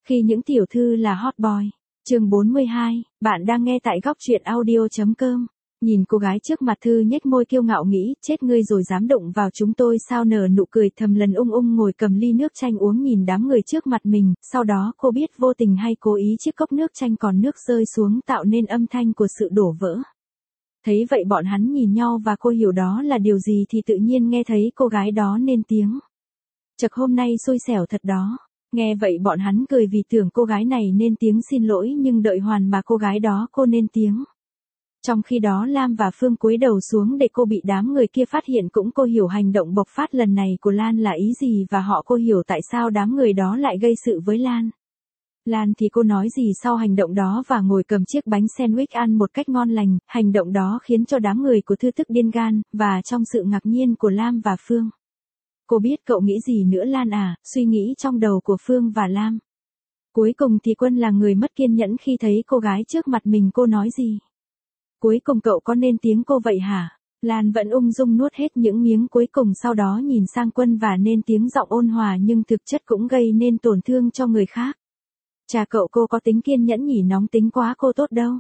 Khi những tiểu thư là hot boy. Chương 42, bạn đang nghe tại góc truyện audio.com. Nhìn cô gái trước mặt Thư nhếch môi kiêu ngạo nghĩ, chết ngươi rồi dám đụng vào chúng tôi sao, nở nụ cười thầm lần ngồi cầm ly nước chanh uống nhìn đám người trước mặt mình, sau đó cô biết vô tình hay cố ý chiếc cốc nước chanh còn nước rơi xuống tạo nên âm thanh của sự đổ vỡ. Thấy vậy bọn hắn nhìn nhau và cô hiểu đó là điều gì thì tự nhiên nghe thấy cô gái đó lên tiếng. Chật, hôm nay xui xẻo thật đó. Nghe vậy bọn hắn cười vì tưởng cô gái này nên tiếng xin lỗi, nhưng đợi hoàn mà cô gái đó cô lên tiếng. Trong khi đó Lam và Phương cúi đầu xuống để cô bị đám người kia phát hiện, cũng cô hiểu hành động bộc phát lần này của Lan là ý gì và cô hiểu tại sao đám người đó lại gây sự với Lan. Lan thì cô nói gì sau hành động đó và ngồi cầm chiếc bánh sandwich ăn một cách ngon lành, hành động đó khiến cho đám người của Thư tức điên gan, và trong sự ngạc nhiên của Lam và Phương. Cô biết cậu nghĩ gì nữa Lan à, suy nghĩ trong đầu của Phương và Lam. Cuối cùng thì Quân là người mất kiên nhẫn khi thấy cô gái trước mặt mình, cô nói gì. Cuối cùng cậu có nên tiếng cô vậy hả? Lan vẫn ung dung nuốt hết những miếng cuối cùng, sau đó nhìn sang Quân và nên tiếng giọng ôn hòa nhưng thực chất cũng gây nên tổn thương cho người khác. Chà, cô có tính kiên nhẫn nhỉ, nóng tính quá cô tốt đâu.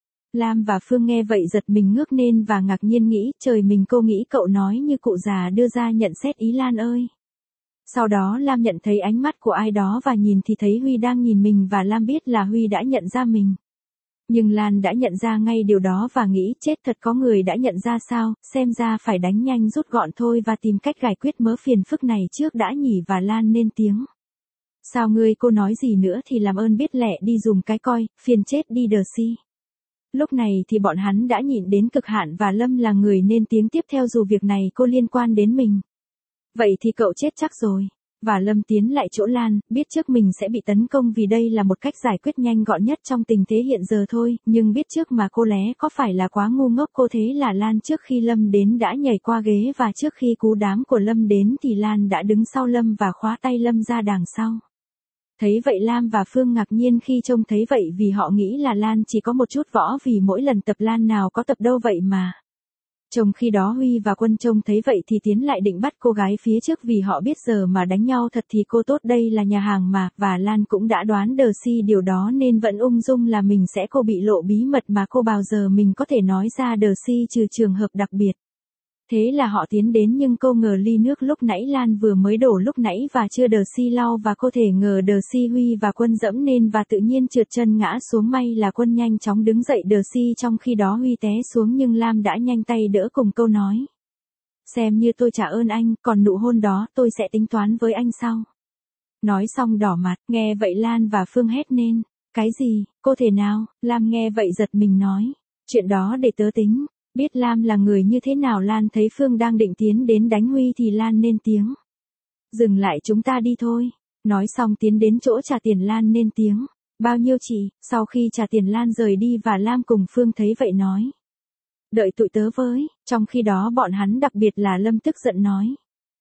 Lam và Phương nghe vậy giật mình ngước lên và ngạc nhiên nghĩ, trời mình, cô nghĩ cậu nói như cụ già đưa ra nhận xét ý Lan ơi. Sau đó Lam nhận thấy ánh mắt của ai đó và nhìn thì thấy Huy đang nhìn mình, và Lam biết là Huy đã nhận ra mình. Nhưng Lan đã nhận ra ngay điều đó và nghĩ, chết thật, có người đã nhận ra sao, xem ra phải đánh nhanh rút gọn thôi và tìm cách giải quyết mớ phiền phức này trước đã nhỉ. Và Lan lên tiếng. Sao ngươi, cô nói gì nữa thì làm ơn biết lẹ đi dùm cái coi, phiền chết đi Đờ-si. Lúc này thì bọn hắn đã nhịn đến cực hạn và Lâm là người nên tiếng tiếp theo, dù việc này cô liên quan đến mình. Vậy thì cậu chết chắc rồi. Và Lâm tiến lại chỗ Lan, biết trước mình sẽ bị tấn công vì đây là một cách giải quyết nhanh gọn nhất trong tình thế hiện giờ thôi, nhưng biết trước mà cô lé có phải là quá ngu ngốc. Cô thế là Lan trước khi Lâm đến đã nhảy qua ghế, và trước khi cú đám của Lâm đến thì Lan đã đứng sau Lâm và khóa tay Lâm ra đằng sau. Thấy vậy Lam và Phương ngạc nhiên khi trông thấy vậy, vì họ nghĩ là Lan chỉ có một chút võ, vì mỗi lần tập Lan nào có tập đâu vậy mà. Trong khi đó Huy và Quân trông thấy vậy thì tiến lại định bắt cô gái phía trước, vì họ biết giờ mà đánh nhau thật thì cô tốt, đây là nhà hàng mà, và Lan cũng đã đoán Đờ-si điều đó nên vẫn ung dung là mình sẽ cô bị lộ bí mật mà cô bao giờ mình có thể nói ra Đờ-si, trừ trường hợp đặc biệt. Thế là họ tiến đến, nhưng cô ngờ ly nước lúc nãy Lan vừa mới đổ lúc nãy và chưa Đờ-si lau, và cô thể ngờ Đờ-si Huy và Quân dẫm nên và tự nhiên trượt chân ngã xuống. May là Quân nhanh chóng đứng dậy Đờ-si, trong khi đó Huy té xuống nhưng Lam đã nhanh tay đỡ cùng câu nói. Xem như tôi trả ơn anh, còn nụ hôn đó tôi sẽ tính toán với anh sau. Nói xong đỏ mặt, nghe vậy Lan và Phương hét lên. Cái gì, cô thể nào? Lam nghe vậy giật mình nói. Chuyện đó để tớ tính. Biết Lam là người như thế nào, Lan thấy Phương đang định tiến đến đánh Huy thì Lan lên tiếng. Dừng lại, chúng ta đi thôi. Nói xong tiến đến chỗ trả tiền, Lan lên tiếng. Bao nhiêu chị? Sau khi trả tiền Lan rời đi và Lam cùng Phương thấy vậy nói. Đợi tụi tớ với. Trong khi đó bọn hắn, đặc biệt là Lâm, tức giận nói.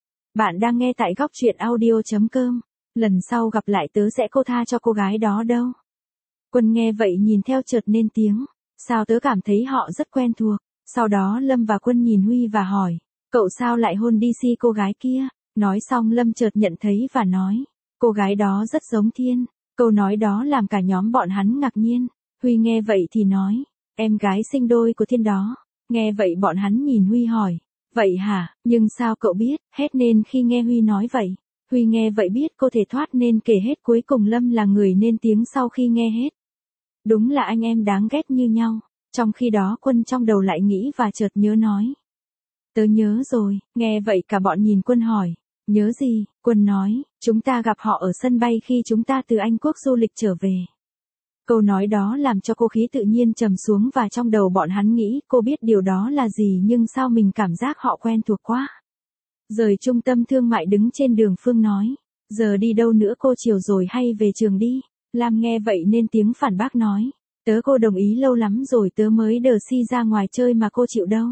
Bạn đang nghe tại góc truyện audio.com. Lần sau gặp lại tớ sẽ cô tha cho cô gái đó đâu. Quân nghe vậy nhìn theo chợt lên tiếng. Sao tớ cảm thấy họ rất quen thuộc. Sau đó Lâm và Quân nhìn Huy và hỏi, cậu sao lại hôn đi si cô gái kia? Nói xong Lâm chợt nhận thấy và nói, cô gái đó rất giống Thiên. Câu nói đó làm cả nhóm bọn hắn ngạc nhiên. Huy nghe vậy thì nói, em gái sinh đôi của Thiên đó. Nghe vậy bọn hắn nhìn Huy hỏi, vậy hả, nhưng sao cậu biết? Hét nên khi nghe Huy nói vậy. Huy nghe vậy biết cô thể thoát nên kể hết. Cuối cùng Lâm là người nên tiếng sau khi nghe hết. Đúng là anh em đáng ghét như nhau. Trong khi đó Quân trong đầu lại nghĩ và chợt nhớ nói. Tớ nhớ rồi. Nghe vậy cả bọn nhìn Quân hỏi. Nhớ gì? Quân nói, chúng ta gặp họ ở sân bay khi chúng ta từ Anh Quốc du lịch trở về. Câu nói đó làm cho cô khí tự nhiên trầm xuống, và trong đầu bọn hắn nghĩ cô biết điều đó là gì, nhưng sao mình cảm giác họ quen thuộc quá. Rời trung tâm thương mại đứng trên đường, Phương nói. Giờ đi đâu nữa cô, chiều rồi hay về trường đi? Lam nghe vậy nên tiếng phản bác nói. Tớ cô đồng ý lâu lắm rồi, tớ mới Đờ-si ra ngoài chơi mà cô chịu đâu.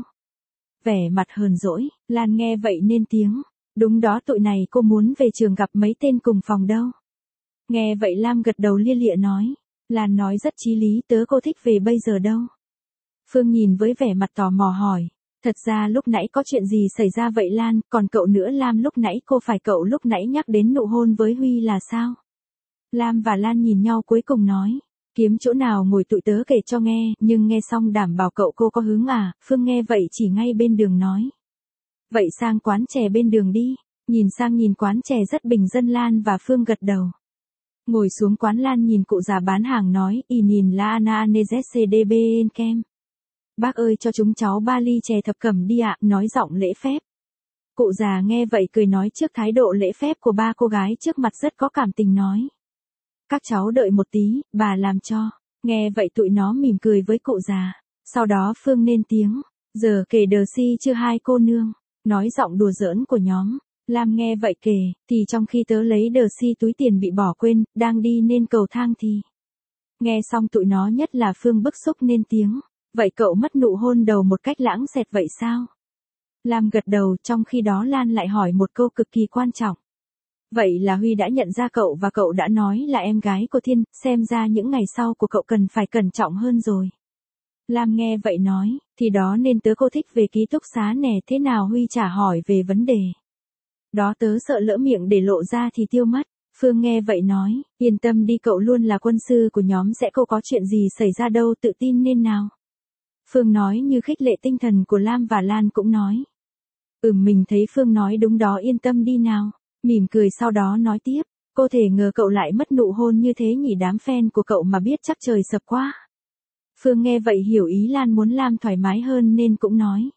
Vẻ mặt hờn dỗi, Lan nghe vậy nên tiếng. Đúng đó, tụi này cô muốn về trường gặp mấy tên cùng phòng đâu. Nghe vậy Lam gật đầu lia lịa nói. Lan nói rất chí lý, tớ cô thích về bây giờ đâu. Phương nhìn với vẻ mặt tò mò hỏi. Thật ra lúc nãy có chuyện gì xảy ra vậy Lan, còn cậu nữa? Lam lúc nãy cô phải cậu lúc nãy nhắc đến nụ hôn với Huy là sao? Lam và Lan nhìn nhau cuối cùng nói. Kiếm chỗ nào ngồi tụi tớ kể cho nghe, nhưng nghe xong đảm bảo cậu cô có hứng à, Phương nghe vậy chỉ ngay bên đường nói. Vậy sang quán chè bên đường đi, nhìn sang nhìn quán chè rất bình dân Lan và Phương gật đầu. Ngồi xuống quán Lan nhìn cụ già bán hàng nói, y nhìn la ana nezcdb kem. Bác ơi cho chúng cháu 3 ly chè thập cẩm đi ạ, nói giọng lễ phép. Cụ già nghe vậy cười nói trước thái độ lễ phép của ba cô gái trước mặt rất có cảm tình nói. Các cháu đợi một tí, bà làm cho. Nghe vậy tụi nó mỉm cười với cụ già. Sau đó Phương lên tiếng. Giờ kể đờ si chưa hai cô nương. Nói giọng đùa giỡn của nhóm. Lam nghe vậy kể, thì trong khi tớ lấy đờ si túi tiền bị bỏ quên, đang đi lên cầu thang thì. Nghe xong tụi nó nhất là Phương bức xúc lên tiếng. Vậy cậu mất nụ hôn đầu một cách lãng xẹt vậy sao? Lam gật đầu, trong khi đó Lan lại hỏi một câu cực kỳ quan trọng. Vậy là Huy đã nhận ra cậu và cậu đã nói là em gái của Thiên, xem ra những ngày sau của cậu cần phải cẩn trọng hơn rồi. Lam nghe vậy nói, thì đó nên tớ cô thích về ký túc xá nè, thế nào Huy trả hỏi về vấn đề. Đó tớ sợ lỡ miệng để lộ ra thì tiêu mất. Phương nghe vậy nói, yên tâm đi cậu luôn là quân sư của nhóm sẽ không có chuyện gì xảy ra đâu, tự tin nên nào. Phương nói như khích lệ tinh thần của Lam và Lan cũng nói. Mình thấy Phương nói đúng đó, yên tâm đi nào. Mỉm cười sau đó nói tiếp, cô thể ngờ cậu lại mất nụ hôn như thế nhỉ, đám fan của cậu mà biết chắc trời sập quá. Phương nghe vậy hiểu ý Lan muốn Lam thoải mái hơn nên cũng nói.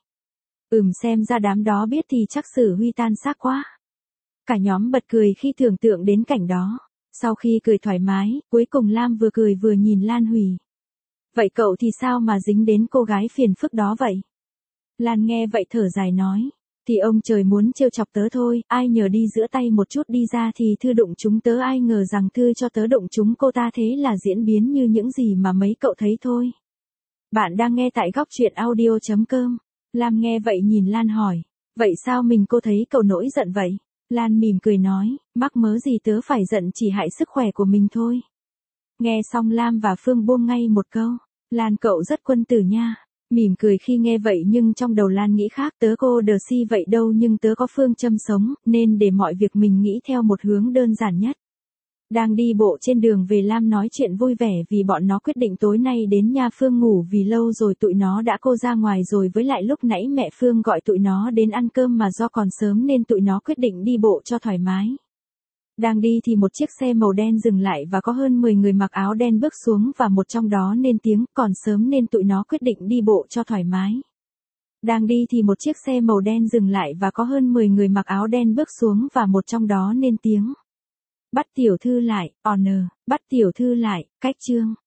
Xem ra đám đó biết thì chắc xử Huy tan xác quá. Cả nhóm bật cười khi tưởng tượng đến cảnh đó. Sau khi cười thoải mái, cuối cùng Lam vừa cười vừa nhìn Lan Hủy. Vậy cậu thì sao mà dính đến cô gái phiền phức đó vậy? Lan nghe vậy thở dài nói. Thì ông trời muốn trêu chọc tớ thôi, ai nhờ đi giữa tay một chút đi ra thì Thư đụng chúng tớ, ai ngờ rằng Thư cho tớ đụng chúng cô ta, thế là diễn biến như những gì mà mấy cậu thấy thôi. Bạn đang nghe tại góc truyện audio.com. Lam nghe vậy nhìn Lan hỏi. Vậy sao mình cô thấy cậu nổi giận vậy? Lan mỉm cười nói, mắc mớ gì tớ phải giận, chỉ hại sức khỏe của mình thôi. Nghe xong Lam và Phương buông ngay một câu. Lan cậu rất quân tử nha. Mỉm cười khi nghe vậy nhưng trong đầu Lan nghĩ khác, tớ cô đờ si vậy đâu nhưng tớ có phương châm sống, nên để mọi việc mình nghĩ theo một hướng đơn giản nhất. Đang đi bộ trên đường về Lam nói chuyện vui vẻ vì bọn nó quyết định tối nay đến nhà Phương ngủ vì lâu rồi tụi nó đã cô ra ngoài rồi, với lại lúc nãy mẹ Phương gọi tụi nó đến ăn cơm mà do còn sớm nên tụi nó quyết định đi bộ cho thoải mái. Đang đi thì một chiếc xe màu đen dừng lại và có hơn 10 người mặc áo đen bước xuống và một trong đó lên tiếng, còn sớm nên tụi nó quyết định đi bộ cho thoải mái. Đang đi thì một chiếc xe màu đen dừng lại và có hơn 10 người mặc áo đen bước xuống và một trong đó lên tiếng. Bắt tiểu thư lại, honor, bắt tiểu thư lại, cách chương.